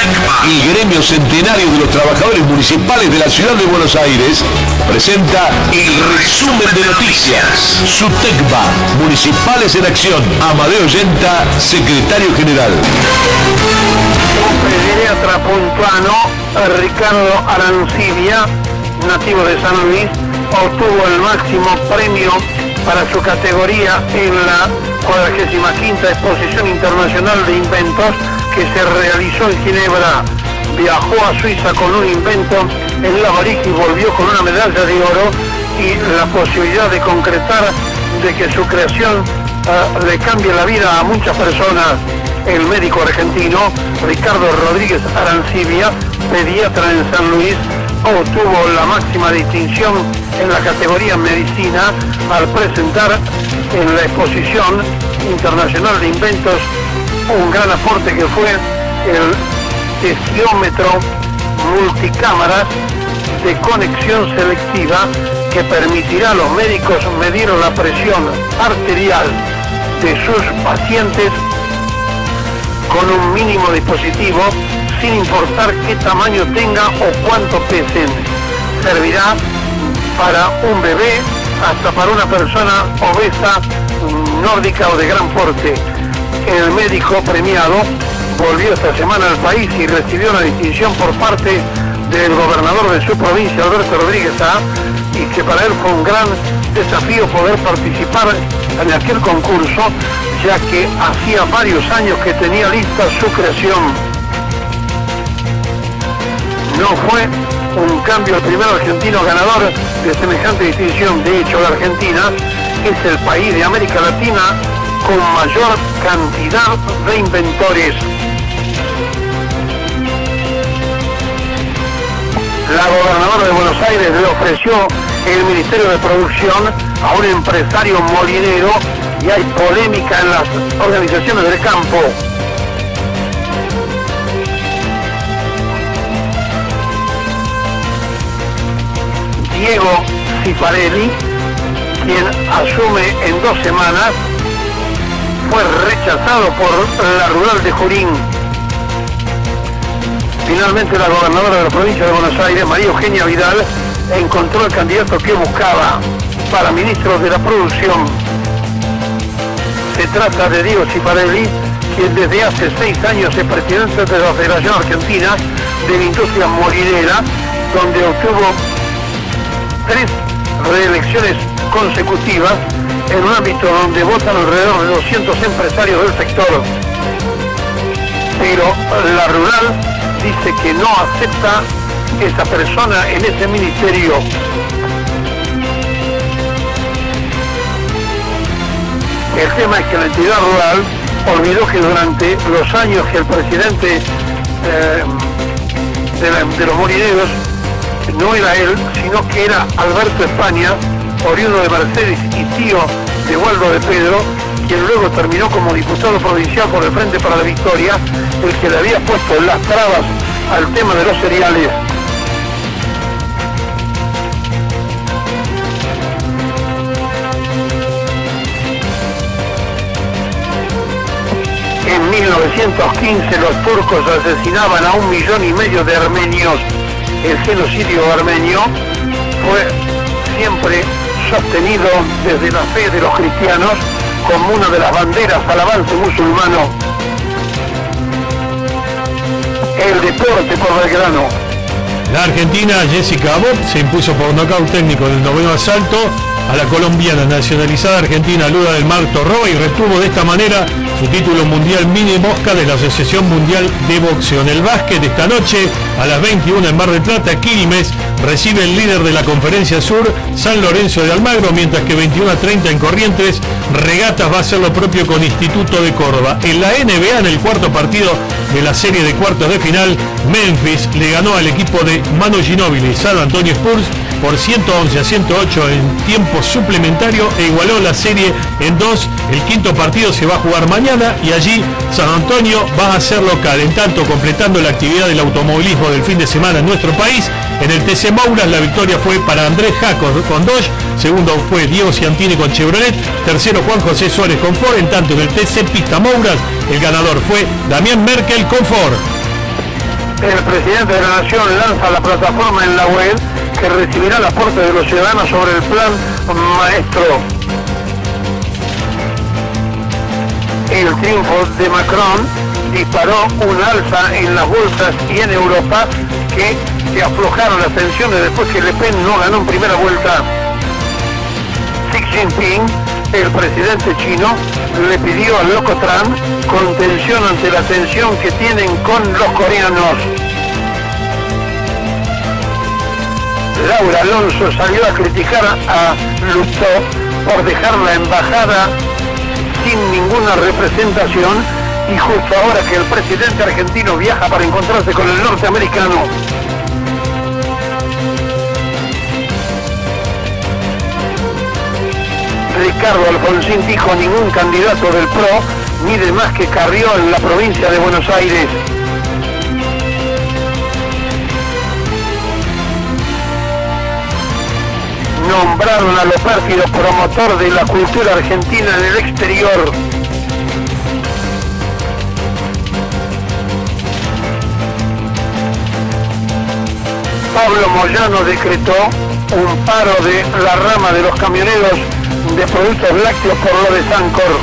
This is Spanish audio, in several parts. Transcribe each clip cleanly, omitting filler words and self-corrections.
El gremio centenario de los trabajadores municipales de la ciudad de Buenos Aires presenta el resumen de noticias. SUTECBA, Municipales en Acción. Amadeo Yenta, secretario general. Un pediatra puntuano, Ricardo Arancibia, nativo de San Luis, obtuvo el máximo premio para su categoría en la 45ª Exposición Internacional de Inventos que se realizó en Ginebra. Viajó a Suiza con un invento en la valija y volvió con una medalla de oro y la posibilidad de concretar de que su creación le cambie la vida a muchas personas. El médico argentino Ricardo Rodríguez Arancibia, pediatra en San Luis, obtuvo la máxima distinción en la categoría medicina al presentar en la Exposición Internacional de Inventos un gran aporte que fue el tensiómetro multicámaras de conexión selectiva que permitirá a los médicos medir la presión arterial de sus pacientes con un mínimo dispositivo sin importar qué tamaño tenga o cuánto pesen. Servirá para un bebé hasta para una persona obesa, nórdica o de gran porte. El médico premiado volvió esta semana al país y recibió una distinción por parte del gobernador de su provincia, Alberto Rodríguez A, y que para él fue un gran desafío poder participar en aquel concurso, ya que hacía varios años que tenía lista su creación. No fue un cambio el primer argentino ganador de semejante distinción. De hecho, la Argentina es el país de América Latina con mayor cantidad de inventores. La gobernadora de Buenos Aires le ofreció el Ministerio de Producción a un empresario molinero y hay polémica en las organizaciones del campo. Diego Cifarelli, quien asume en 2 semanas, fue rechazado por la rural de Junín. Finalmente la gobernadora de la provincia de Buenos Aires, María Eugenia Vidal, encontró el candidato que buscaba para ministro de la producción. Se trata de Diego Cifarelli, quien desde hace 6 años es presidente de la Federación Argentina de la Industria Molinera, donde obtuvo 3 reelecciones consecutivas en un ámbito donde votan alrededor de 200 empresarios del sector. Pero la rural dice que no acepta esa persona en ese ministerio. El tema es que la entidad rural olvidó que durante los años que el presidente de los molineros no era él, sino que era Alberto España, oriundo de Mercedes y tío de Waldo de Pedro, quien luego terminó como diputado provincial por el Frente para la Victoria, el que le había puesto las trabas al tema de los cereales. En 1915 los turcos asesinaban a 1,5 millones de armenios. El genocidio armenio fue siempre sostenido desde la fe de los cristianos como una de las banderas al avance musulmano. El deporte por Belgrano. La argentina Jessica Abbott se impuso por nocaut técnico en el 9º asalto a la colombiana nacionalizada argentina Lula del Mar Torroba y retuvo de esta manera su título mundial mini mosca de la Asociación Mundial de Boxeo. En el básquet esta noche a las 21 en Mar del Plata, Quilmes recibe el líder de la Conferencia Sur, San Lorenzo de Almagro, mientras que 21:30 en Corrientes, Regatas va a hacer lo propio con Instituto de Córdoba. En la NBA, en el cuarto partido de la serie de cuartos de final, Memphis le ganó al equipo de Manu Ginóbili y San Antonio Spurs por 111-108 en tiempo suplementario e igualó la serie en 2. El quinto partido se va a jugar mañana y allí San Antonio va a ser local. En tanto, completando la actividad del automovilismo del fin de semana en nuestro país, en el TC Mouras la victoria fue para Andrés Jacos con Dodge, segundo fue Diego Ciantini con Chevrolet, tercero Juan José Suárez con Ford. En tanto, en el TC Pista Mouras el ganador fue Damián Merkel con Ford. El presidente de la Nación lanza la plataforma en la web que recibirá el aporte de los ciudadanos sobre el plan maestro. El triunfo de Macron disparó un alza en las bolsas y en Europa que se aflojaron las tensiones después que Le Pen no ganó en primera vuelta. Xi Jinping, el presidente chino, le pidió al loco Trump contención ante la tensión que tienen con los coreanos. Laura Alonso salió a criticar a Lutó por dejar la embajada sin ninguna representación y justo ahora que el presidente argentino viaja para encontrarse con el norteamericano. Ricardo Alfonsín dijo: ningún candidato del PRO mide más que Carrió en la provincia de Buenos Aires. Nombraron a Lopérfido promotor de la cultura argentina en el exterior. Pablo Moyano decretó un paro de la rama de los camioneros de productos lácteos por lo de Sancor.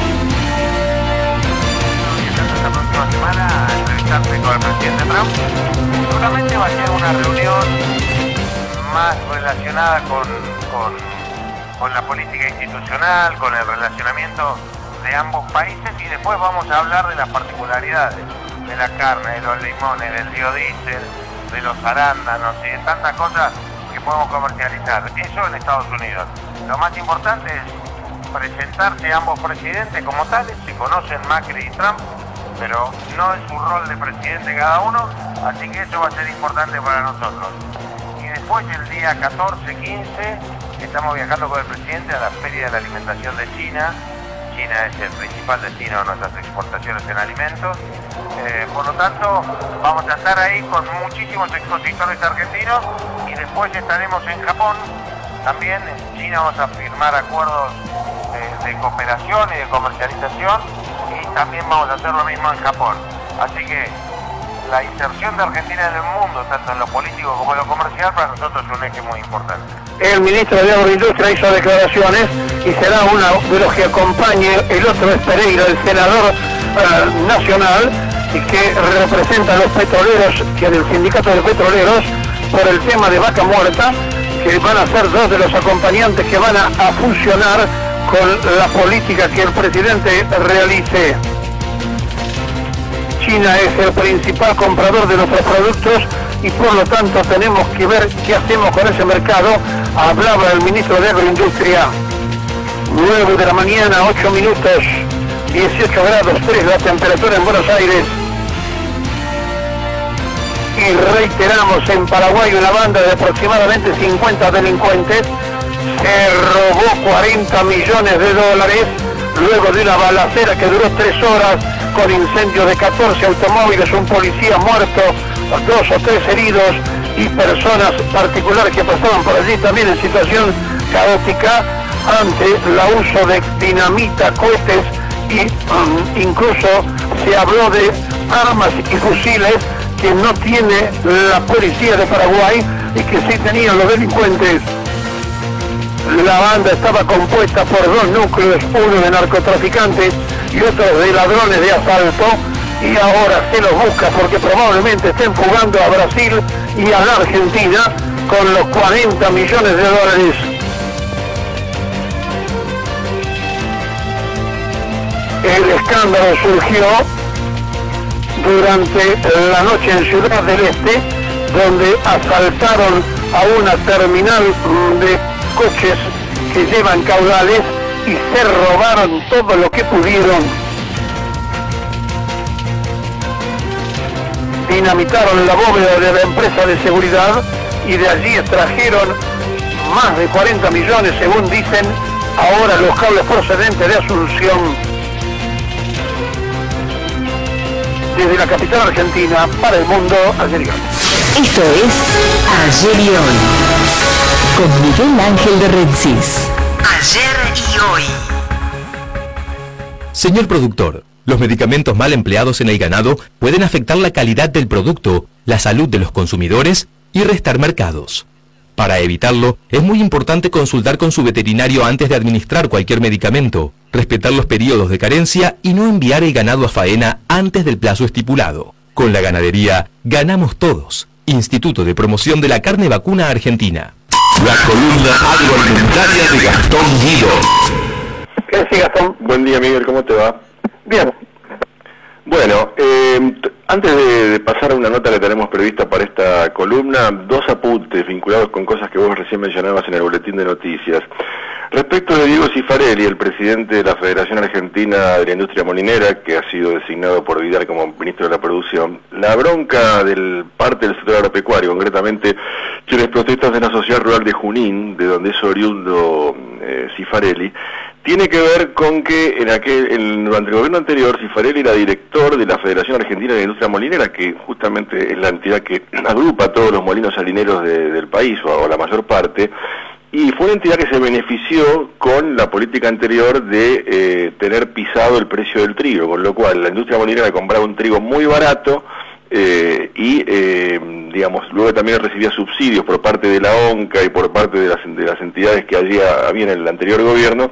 Esta próxima semana a entrevistarse con el presidente Trump. Seguramente va a ser una reunión más relacionada con la política institucional, con el relacionamiento de ambos países, y después vamos a hablar de las particularidades de la carne, de los limones, del biodiesel, de los arándanos y de tantas cosas que podemos comercializar. Eso en Estados Unidos. Lo más importante es presentarse a ambos presidentes como tales. Se conocen Macri y Trump, pero no es su rol de presidente cada uno, así que eso va a ser importante para nosotros. Y después el día 14, 15, estamos viajando con el presidente a la Feria de la Alimentación de China. China es el principal destino de nuestras exportaciones en alimentos. Por lo tanto, vamos a estar ahí con muchísimos expositores argentinos y después estaremos en Japón. También en China vamos a firmar acuerdos de cooperación y de comercialización, y también vamos a hacer lo mismo en Japón. Así que la inserción de Argentina en el mundo, tanto en lo político como en lo comercial, para nosotros es un eje muy importante. El ministro de Agroindustria hizo declaraciones y será uno de los que acompañe. El otro es Pereira, el senador nacional, y que representa a los petroleros, que del sindicato de petroleros, por el tema de vaca muerta, que van a ser dos de los acompañantes que van a fusionar con la política que el presidente realice. China es el principal comprador de nuestros productos y por lo tanto tenemos que ver qué hacemos con ese mercado, hablaba el ministro de Agroindustria. 9 de la mañana, 8 minutos, 18 grados 3 la temperatura en Buenos Aires. Y reiteramos, en Paraguay una banda de aproximadamente 50 delincuentes se robó 40 millones de dólares luego de una balacera que duró 3 horas con incendio de 14 automóviles, un policía muerto, 2 o 3 heridos y personas particulares que pasaban por allí también en situación caótica ante el uso de dinamita, cohetes y incluso se habló de armas y fusiles que no tiene la policía de Paraguay y que sí tenían los delincuentes. La banda estaba compuesta por 2 núcleos, uno de narcotraficantes y otro de ladrones de asalto, y ahora se los busca porque probablemente estén fugando a Brasil y a la Argentina con los 40 millones de dólares. El escándalo surgió durante la noche en Ciudad del Este, donde asaltaron a una terminal de coches que llevan caudales y se robaron todo lo que pudieron. Dinamitaron la bóveda de la empresa de seguridad y de allí extrajeron más de 40 millones, según dicen ahora los cables procedentes de Asunción. Desde la capital argentina para el mundo, ayer y hoy. Esto es Ayer y Hoy, con Miguel Ángel de Rensis. Ayer y Hoy. Señor productor, los medicamentos mal empleados en el ganado pueden afectar la calidad del producto la salud de los consumidores y restar mercados. Para evitarlo, es muy importante consultar con su veterinario antes de administrar cualquier medicamento, respetar los periodos de carencia y no enviar el ganado a faena antes del plazo estipulado. Con la ganadería, ganamos todos. Instituto de Promoción de la Carne Vacuna Argentina. La columna agroalimentaria de Gastón Guido. ¿Qué decís, Gastón? Buen día, Miguel, ¿cómo te va? Bien. Bueno, antes de pasar a una nota que tenemos prevista para esta columna, dos apuntes vinculados con cosas que vos recién mencionabas en el boletín de noticias. Respecto de Diego Cifarelli, el presidente de la Federación Argentina de la Industria Molinera, que ha sido designado por Vidal como ministro de la Producción, la bronca del parte del sector agropecuario, concretamente quienes protestan de la Sociedad Rural de Junín, de donde es oriundo Cifarelli, tiene que ver con que durante el gobierno anterior Cifarelli era director de la Federación Argentina de la Industria Molinera, que justamente es la entidad que agrupa a todos los molinos harineros del país, o la mayor parte, y fue una entidad que se benefició con la política anterior de tener pisado el precio del trigo, con lo cual la industria molinera compraba un trigo muy barato, digamos, luego también recibía subsidios por parte de la ONCA y por parte de las entidades que allí había en el anterior gobierno,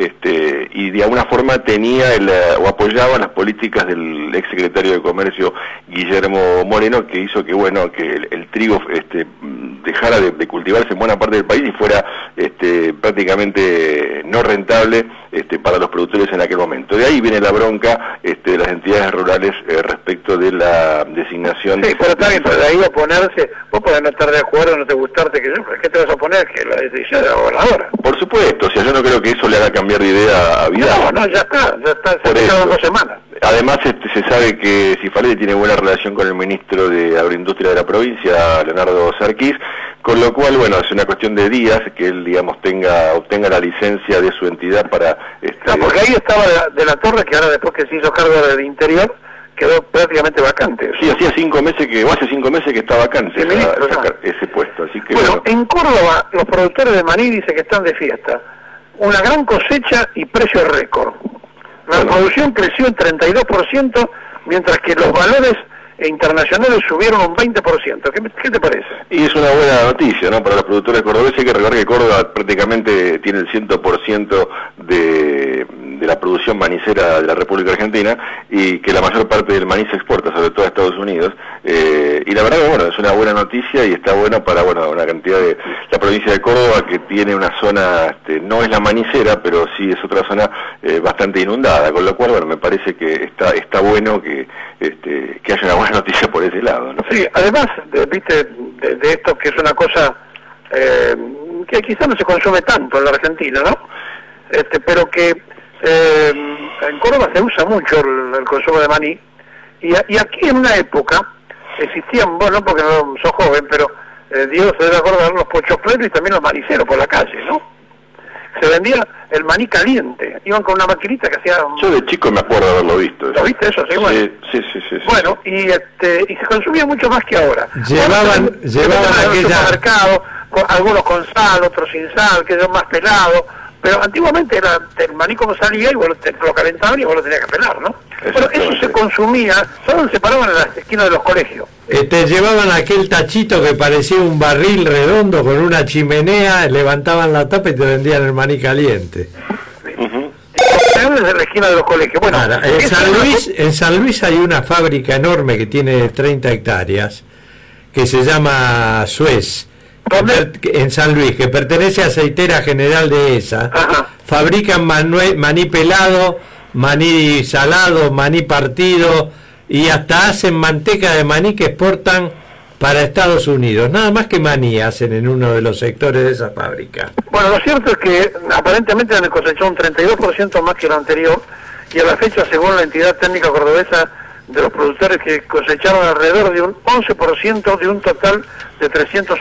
y de alguna forma tenía o apoyaba las políticas del ex secretario de Comercio Guillermo Moreno, que hizo que el trigo dejara de cultivarse en buena parte del país y fuera prácticamente no rentable para los productores en aquel momento. De ahí viene la bronca de las entidades rurales respecto de la designación. Sí, pero está bien, pero de ahí oponerse, vos podés no estar de acuerdo, no te gustarte, ¿qué te vas a oponer? Que la decisión de la gobernadora. Por supuesto, o sea, yo no creo que eso le haga cambiar de idea a Vidal. No, ya está, se pasaron 2 semanas. Además, se sabe que Cifarelli tiene buena relación con el ministro de Agroindustria de la provincia, Leonardo Sarquís, con lo cual, es una cuestión de días que él, digamos, obtenga la licencia de su entidad para... No, porque ahí estaba de la Torre, que ahora después que se hizo cargo del Interior, quedó prácticamente vacante. Sí, hace 5 meses que está vacante ese puesto, así que... Bueno, en Córdoba, los productores de maní dicen que están de fiesta. Una gran cosecha y precio récord. La producción creció en 32%, mientras que los valores internacionales subieron un 20%. ¿Qué te parece? Y es una buena noticia, ¿no? Para los productores cordobeses. Hay que recordar que Córdoba prácticamente tiene el 100% de la producción manicera de la República Argentina, y que la mayor parte del maní se exporta, sobre todo a Estados Unidos. Y la verdad que, es una buena noticia, y está bueno para, una cantidad de... La provincia de Córdoba, que tiene una zona, no es la manicera, pero sí es otra zona bastante inundada, con lo cual, me parece que está bueno que haya una buena noticia por ese lado, ¿no? Sí, además, de esto, que es una cosa que quizás no se consume tanto en la Argentina, ¿no? Pero que en Córdoba se usa mucho el consumo de maní, y aquí en una época existían, no porque no sos joven, pero Diego se debe acordar, los pochocleros y también los maniceros por la calle, ¿no? Se vendía el maní caliente, iban con una maquinita que hacía... Yo de chico me acuerdo de haberlo visto. ¿Lo viste eso? Sí, bueno. Sí. Bueno, y se consumía mucho más que ahora. Llevaban al supermercado, algunos con sal, otros sin sal, que son más pelados, pero antiguamente era el maní como salía y vos lo calentaban y vos lo tenías que pelar, ¿no? Bueno, eso se consumía, solo se paraban en las esquinas de los colegios. Te llevaban aquel tachito que parecía un barril redondo con una chimenea, levantaban la tapa y te vendían el maní caliente. Desde la esquina de los colegios. Bueno, en San Luis hay una fábrica enorme que tiene 30 hectáreas, que se llama Suez. En San Luis, que pertenece a Aceitera General de esa. Fabrican maní pelado, maní salado, maní partido, y hasta hacen manteca de maní que exportan para Estados Unidos. Nada más que maní hacen en uno de los sectores de esa fábrica. Bueno, lo cierto es que aparentemente han cosechado un 32% más que lo anterior, y a la fecha, según la entidad técnica cordobesa de los productores, que cosecharon alrededor de un 11% de un total de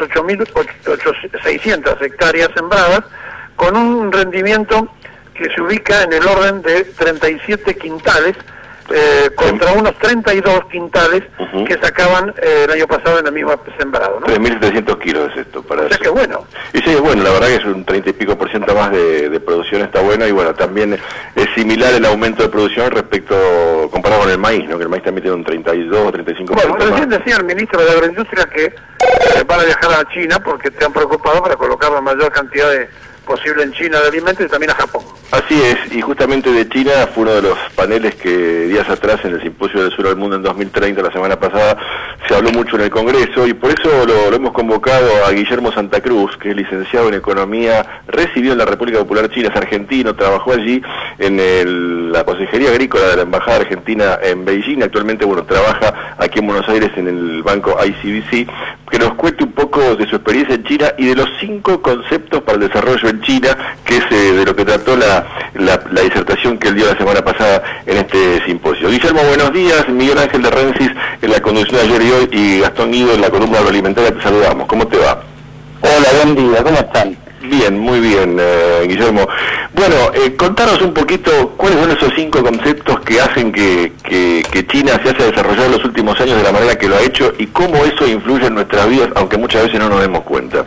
308.600 hectáreas sembradas, con un rendimiento que se ubica en el orden de 37 quintales, contra unos 32 quintales que sacaban el año pasado en el mismo sembrado, ¿no? 3.700 kilos es esto, para o sea eso. Que bueno. Y sí, bueno, la verdad que es un 30 y pico % más de producción, está bueno, y bueno, también es similar el aumento de producción respecto, comparado con el maíz, ¿no? Que el maíz también tiene un 32 o 35% Bueno, recién más. decía el ministro de Agroindustria que van a viajar a China porque te han preocupado para colocar la mayor cantidad posible en China de alimentos y también a Japón. Así es, y justamente de China fue uno de los paneles que días atrás en el Simposio del Sur al Mundo en 2030, la semana pasada, se habló mucho en el Congreso, y por eso lo hemos convocado a Guillermo Santa Cruz, que es licenciado en Economía, residió en la República Popular China, es argentino, trabajó allí en la Consejería Agrícola de la Embajada Argentina en Beijing, actualmente bueno trabaja aquí en Buenos Aires en el banco ICBC, que nos cuente un poco de su experiencia en China y de los 5 conceptos para el desarrollo en China, que es de lo que trató la disertación que él dio la semana pasada en este simposio. Guillermo, buenos días. Miguel Ángel de Rensis en la conducción de Ayer y Hoy y Gastón Guido en la columna agroalimentaria, te saludamos. ¿Cómo te va? Hola, buen día, ¿cómo están? Bien, muy bien, Guillermo. Bueno, contanos un poquito cuáles son esos 5 conceptos que hacen que China se haya desarrollado en los últimos años de la manera que lo ha hecho y cómo eso influye en nuestras vidas, aunque muchas veces no nos demos cuenta.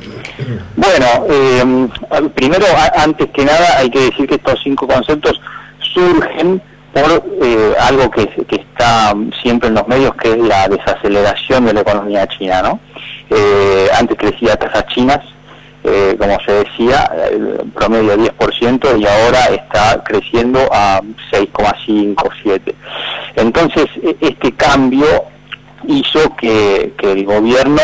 Bueno, primero, antes que nada, hay que decir que estos 5 conceptos surgen por algo que está siempre en los medios, que es la desaceleración de la economía china, ¿no? Antes crecía a tasas chinas, como se decía, promedio 10%, y ahora está creciendo a 6,5, 7. Entonces, este cambio hizo que el gobierno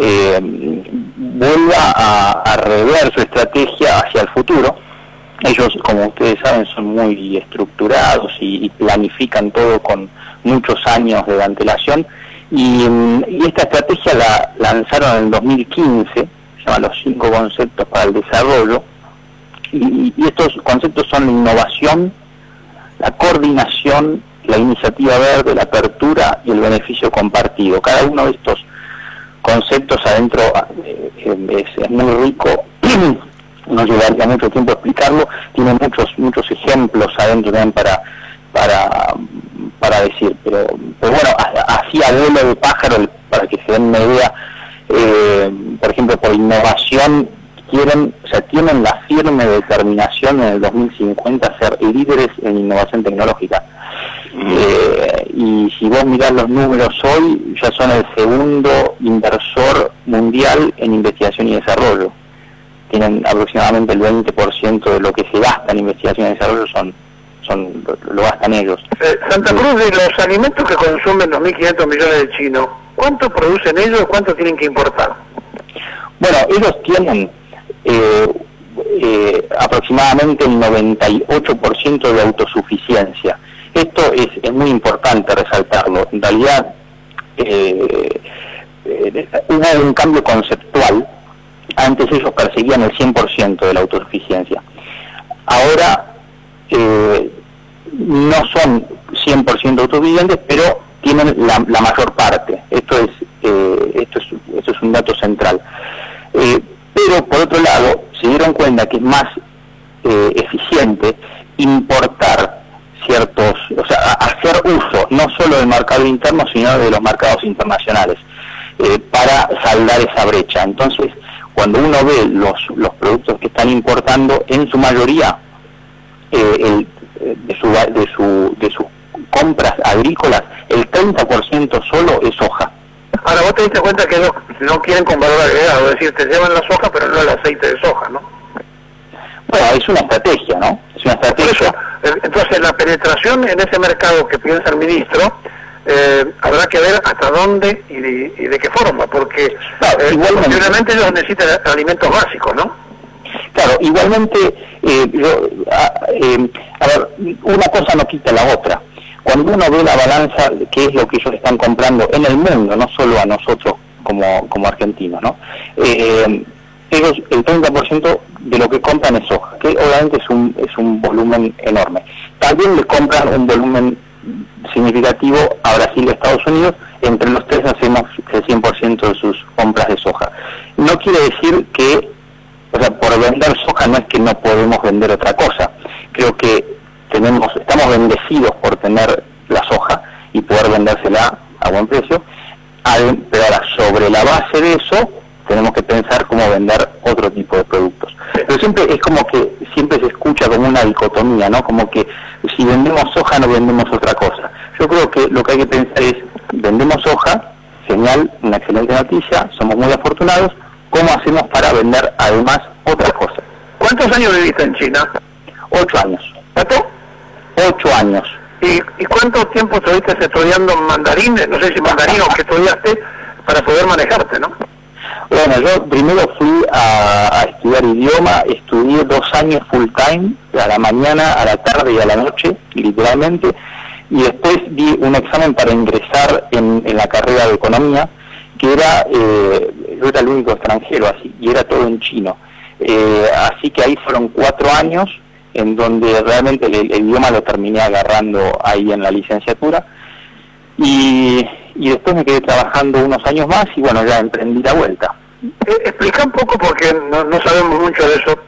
vuelva a rever su estrategia hacia el futuro. Ellos, como ustedes saben, son muy estructurados y planifican todo con muchos años de antelación, y esta estrategia la lanzaron en el 2015, se llaman los 5 conceptos para el desarrollo, y estos conceptos son la innovación, la coordinación, la iniciativa verde, la apertura y el beneficio compartido. Cada uno de estos conceptos adentro es muy rico, no llevaría mucho tiempo explicarlo, tiene muchos ejemplos adentro también para decir, pero bueno, así a vuelo de pájaro, para que se den una idea, por ejemplo, por innovación, tienen la firme determinación en el 2050 ser líderes en innovación tecnológica. Y si vos mirás los números hoy, ya son el segundo inversor mundial en investigación y desarrollo. Tienen aproximadamente el 20% de lo que se gasta en investigación y desarrollo, lo gastan ellos. Santa Cruz, de los alimentos que consumen 2.500 millones de chinos, ¿cuánto producen ellos y cuánto tienen que importar? Bueno, ellos tienen aproximadamente el 98% de autosuficiencia. Esto es muy importante resaltarlo. En realidad hubo un cambio conceptual. Antes ellos perseguían el 100% de la autosuficiencia. Ahora no son 100% autosuficientes, pero tienen la mayor parte. Esto es un dato central. Pero por otro lado, se dieron cuenta que es más eficiente importar hacer uso no solo del mercado interno, sino de los mercados internacionales, para saldar esa brecha. Entonces, cuando uno ve los productos que están importando, en su mayoría de sus compras agrícolas, el 30% solo es soja. Ahora, vos te diste cuenta que ellos no quieren con valor agregado, es decir, te llevan la soja, pero no el aceite de soja, ¿no? Bueno, es una estrategia, ¿no? Es una estrategia. Entonces, la penetración en ese mercado que piensa el ministro, habrá que ver hasta dónde y de qué forma, porque igualmente ellos necesitan alimentos básicos, ¿no? Claro, igualmente, a ver, una cosa no quita la otra. Cuando uno ve la balanza, que es lo que ellos están comprando en el mundo, no solo a nosotros como argentinos, ¿no? Ellos, el 30% de lo que compran es soja, que obviamente es un volumen enorme. También le compran un volumen significativo a Brasil y a Estados Unidos. Entre los tres hacemos el 100% de sus compras de soja. No quiere decir que, por vender soja no es que no podemos vender otra cosa. Creo que estamos bendecidos por tener la soja y poder vendérsela a buen precio, pero ahora sobre la base de eso tenemos que pensar cómo vender otro tipo de productos. Pero siempre es como que siempre se escucha como una dicotomía, ¿no? Como que si vendemos soja no vendemos otra cosa. Yo creo que lo que hay que pensar es, vendemos soja, genial, una excelente noticia, somos muy afortunados, ¿cómo hacemos para vender además otra cosa? ¿Cuántos años viviste en China? 8 años. ¿Cuánto? 8 años. ¿Y cuánto tiempo estuviste estudiando mandarín? No sé si mandarín o qué estudiaste para poder manejarte, ¿no? Bueno, yo primero fui a estudiar idioma, estudié 2 años full time, a la mañana, a la tarde y a la noche, literalmente, y después di un examen para ingresar en la carrera de economía, que era, yo era el único extranjero así, y era todo en chino. Así que ahí fueron 4 años, en donde realmente el idioma lo terminé agarrando ahí en la licenciatura, y después me quedé trabajando unos años más y bueno, ya emprendí la vuelta. Explica un poco, porque no sabemos mucho de eso,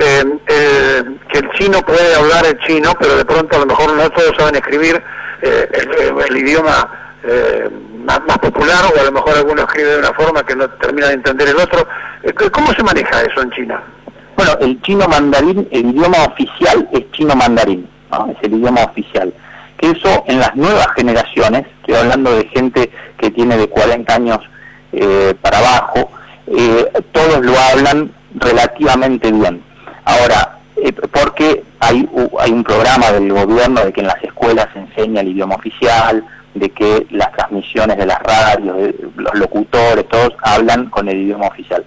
que el chino puede hablar el chino, pero de pronto a lo mejor no todos saben escribir el idioma más popular, o a lo mejor alguno escribe de una forma que no termina de entender el otro. ¿Cómo se maneja eso en China? Bueno, el chino mandarín, el idioma oficial es chino mandarín, ¿no? Es el idioma oficial. Que eso en las nuevas generaciones, estoy hablando de gente que tiene de 40 años para abajo, todos lo hablan relativamente bien. Ahora, porque hay un programa del gobierno de que en las escuelas se enseña el idioma oficial, de que las transmisiones de las radios, los locutores, todos hablan con el idioma oficial,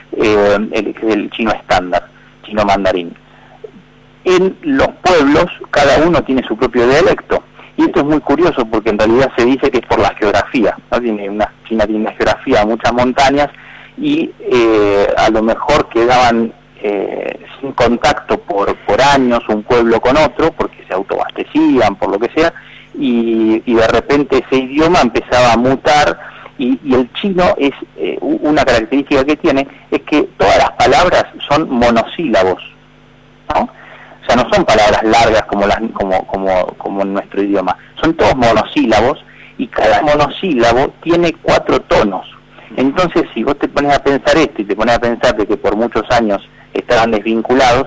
el chino estándar, chino mandarín. En los pueblos cada uno tiene su propio dialecto, y esto es muy curioso porque en realidad se dice que es por la geografía, ¿no? China tiene una geografía, muchas montañas, y a lo mejor quedaban sin contacto por años un pueblo con otro, porque se autoabastecían, por lo que sea, y de repente ese idioma empezaba a mutar, y el chino es una característica que tiene, es que todas las palabras son monosílabos, ¿no? O sea, no son palabras largas como en nuestro idioma, son todos monosílabos, y cada monosílabo tiene 4 tonos. Entonces, si vos te pones a pensar esto y te pones a pensar de que por muchos años estaban desvinculados,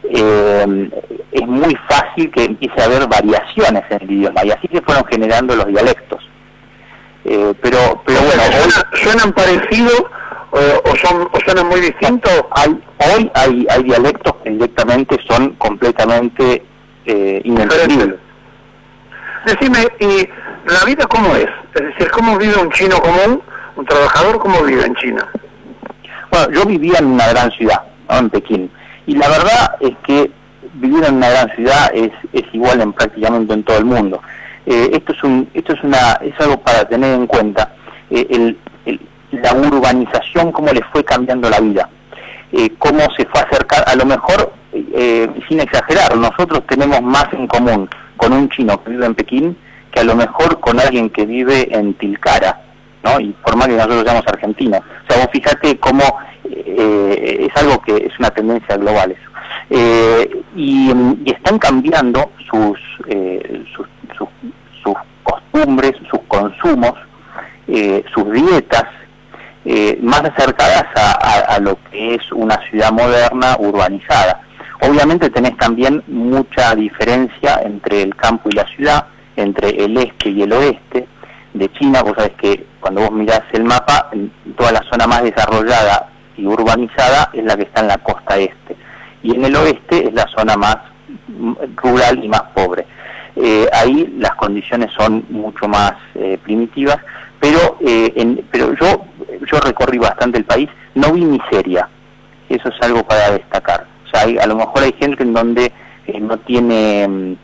es muy fácil que empiece a haber variaciones en el idioma, y así se fueron generando los dialectos. Pero bueno, ¿suenan parecidos o suenan muy distintos? Hoy hay dialectos que directamente son completamente inentendibles. Decime, ¿y la vida cómo es? Es decir, ¿cómo vive un chino común, un trabajador, cómo vive en China? Bueno, yo vivía en una gran ciudad, ¿no? En Pekín, y la verdad es que vivir en una gran ciudad es igual prácticamente en todo el mundo. Esto es algo para tener en cuenta, la urbanización, cómo le fue cambiando la vida, cómo se fue a acercar, a lo mejor, sin exagerar, nosotros tenemos más en común con un chino que vive en Pekín que a lo mejor con alguien que vive en Tilcara, ¿no? Y por más que nosotros seamos argentinos. O sea, vos fíjate cómo es algo que es una tendencia global eso. Y están cambiando sus costumbres, sus consumos, sus dietas, más acercadas a lo que es una ciudad moderna, urbanizada. Obviamente tenés también mucha diferencia entre el campo y la ciudad, entre el este y el oeste de China. Vos sabés que cuando vos mirás el mapa, toda la zona más desarrollada y urbanizada es la que está en la costa este, y en el oeste es la zona más rural y más pobre. Ahí las condiciones son mucho más primitivas, pero yo recorrí bastante el país, no vi miseria, eso es algo para destacar. O sea, a lo mejor hay gente en donde no tiene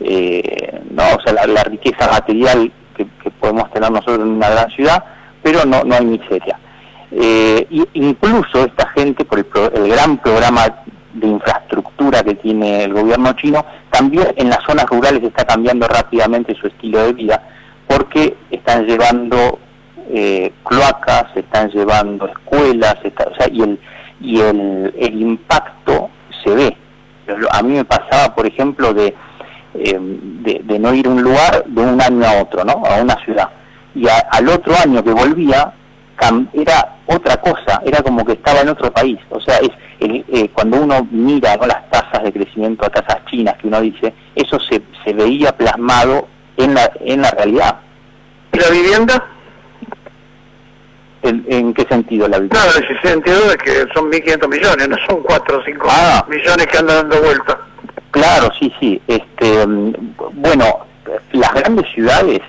la riqueza material que podemos tener nosotros en una gran ciudad, pero no hay miseria. Y incluso esta gente, por el gran programa de infraestructura que tiene el gobierno chino, también en las zonas rurales está cambiando rápidamente su estilo de vida, porque están llevando cloacas, están llevando escuelas, y el impacto se ve. A mí me pasaba, por ejemplo, de no ir a un lugar de un año a otro, ¿no? A una ciudad, y al otro año que volvía era otra cosa, era como que estaba en otro país. O sea, cuando uno mira, ¿no?, las tasas de crecimiento a tasas chinas que uno dice, eso se veía plasmado en la realidad. ¿Y la vivienda? ¿En qué sentido la vivienda? Claro, en ese sentido de que son 1.500 millones, no son 4 o 5 millones que andan dando vuelta. Claro, sí. Bueno, las grandes ciudades,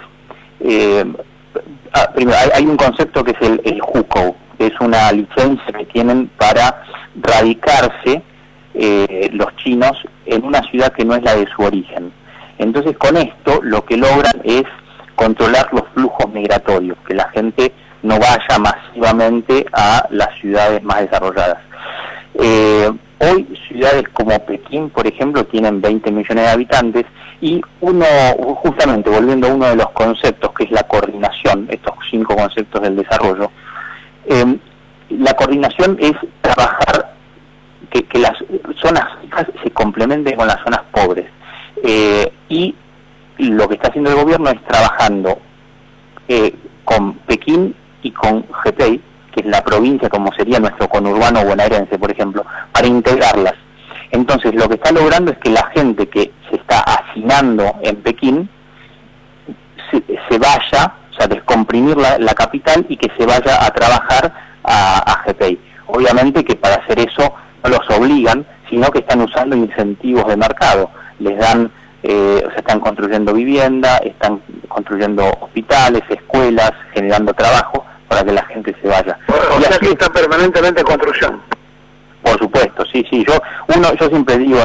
primero hay un concepto que es el hukou, que es una licencia que tienen para radicarse los chinos en una ciudad que no es la de su origen. Entonces, con esto lo que logran es controlar los flujos migratorios, que la gente no vaya masivamente a las ciudades más desarrolladas. Hoy ciudades como Pekín, por ejemplo, tienen 20 millones de habitantes y justamente volviendo a uno de los conceptos, que es la coordinación, estos 5 conceptos del desarrollo, la coordinación es trabajar que las zonas ricas se complementen con las zonas pobres. Y lo que está haciendo el gobierno es trabajando con Pekín y con Hebei, que es la provincia, como sería nuestro conurbano bonaerense, por ejemplo, para integrarlas. Entonces, lo que está logrando es que la gente que se está hacinando en Pekín se vaya, o sea, descomprimir la capital y que se vaya a trabajar a Hebei. Obviamente que para hacer eso no los obligan, sino que están usando incentivos de mercado. Les dan, están construyendo vivienda, están construyendo hospitales, escuelas, generando trabajo para que la gente se vaya. O sea que está permanentemente en construcción. Por supuesto, sí. Yo siempre digo,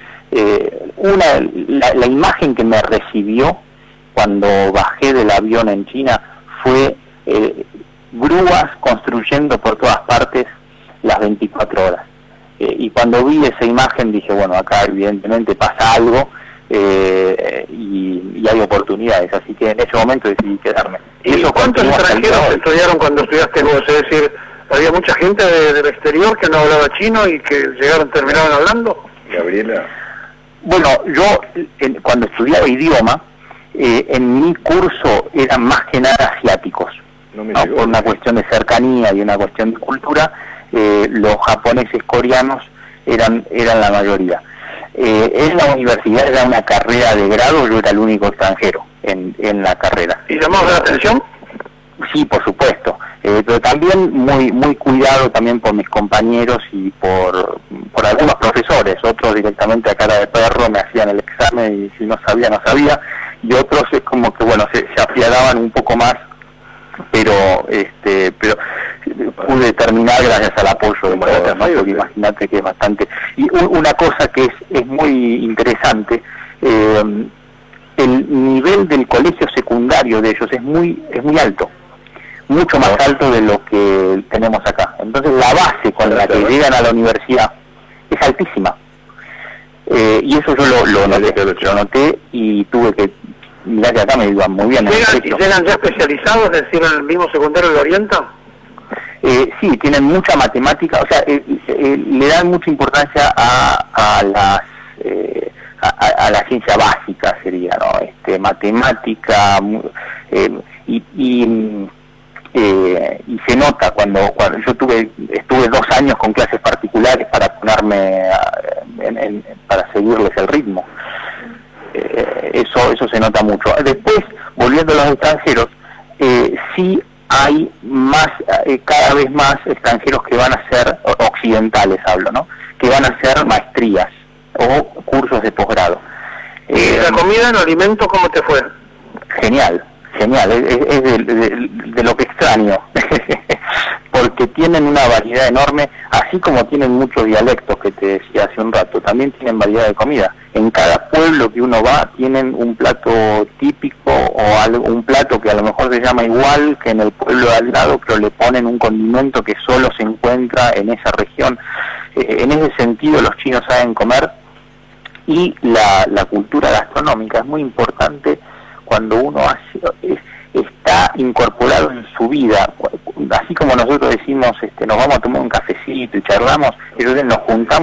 la imagen que me recibió cuando bajé del avión en China fue grúas construyendo por todas partes las 24 horas. Y cuando vi esa imagen dije, bueno, acá evidentemente pasa algo y hay oportunidades, así que en ese momento decidí quedarme. ¿Y cuántos extranjeros estudiaron cuando estudiaste vos? Es decir, ¿había mucha gente del exterior que no hablaba chino y que terminaron hablando? Gabriela. Bueno, yo cuando estudiaba idioma, en mi curso eran más que nada asiáticos, ¿no? Por una cuestión de cercanía y una cuestión de cultura, los japoneses, coreanos eran la mayoría. En la universidad era una carrera de grado, yo era el único extranjero en la carrera. ¿Y llamaba la atención? Sí, por supuesto, pero también muy cuidado también por mis compañeros y por algunos profesores. Otros directamente a cara de perro me hacían el examen y si no sabía, y otros es como que bueno, se apiadaban un poco más, pero pude terminar gracias al apoyo de todos, ¿no? Porque imagínate que es bastante. Y una cosa que es muy interesante, el nivel del colegio secundario de ellos es muy alto, mucho más alto de lo que tenemos acá. Entonces la base con la que llegan a la universidad es altísima. Y eso yo lo noté y tuve que, mirá que acá me iban muy bien. ¿Llegan ya especializados, es decir, en el mismo secundario lo orientan? Sí, tienen mucha matemática, o sea, le dan mucha importancia a la ciencia básica, sería, ¿no? Matemática, y se nota cuando yo estuve 2 años con clases particulares para ponerme para seguirles el ritmo. Eso se nota mucho. Después, volviendo a los extranjeros, sí hay cada vez más extranjeros que van a hacer, occidentales hablo, ¿no?, que van a hacer maestrías o cursos de posgrado. ¿La comida en alimentos cómo te fue? Genial, es de lo que extraño, porque tienen una variedad enorme, así como tienen muchos dialectos que te decía hace un rato, también tienen variedad de comida. En cada pueblo que uno va tienen un plato típico o un plato que a lo mejor se llama igual que en el pueblo de al lado, pero le ponen un condimento que solo se encuentra en esa región. En ese sentido los chinos saben comer, y la cultura gastronómica es muy importante cuando uno está incorporado en su vida, así como nosotros decimos, nos vamos a tomar un cafecito y charlamos, entonces nos juntamos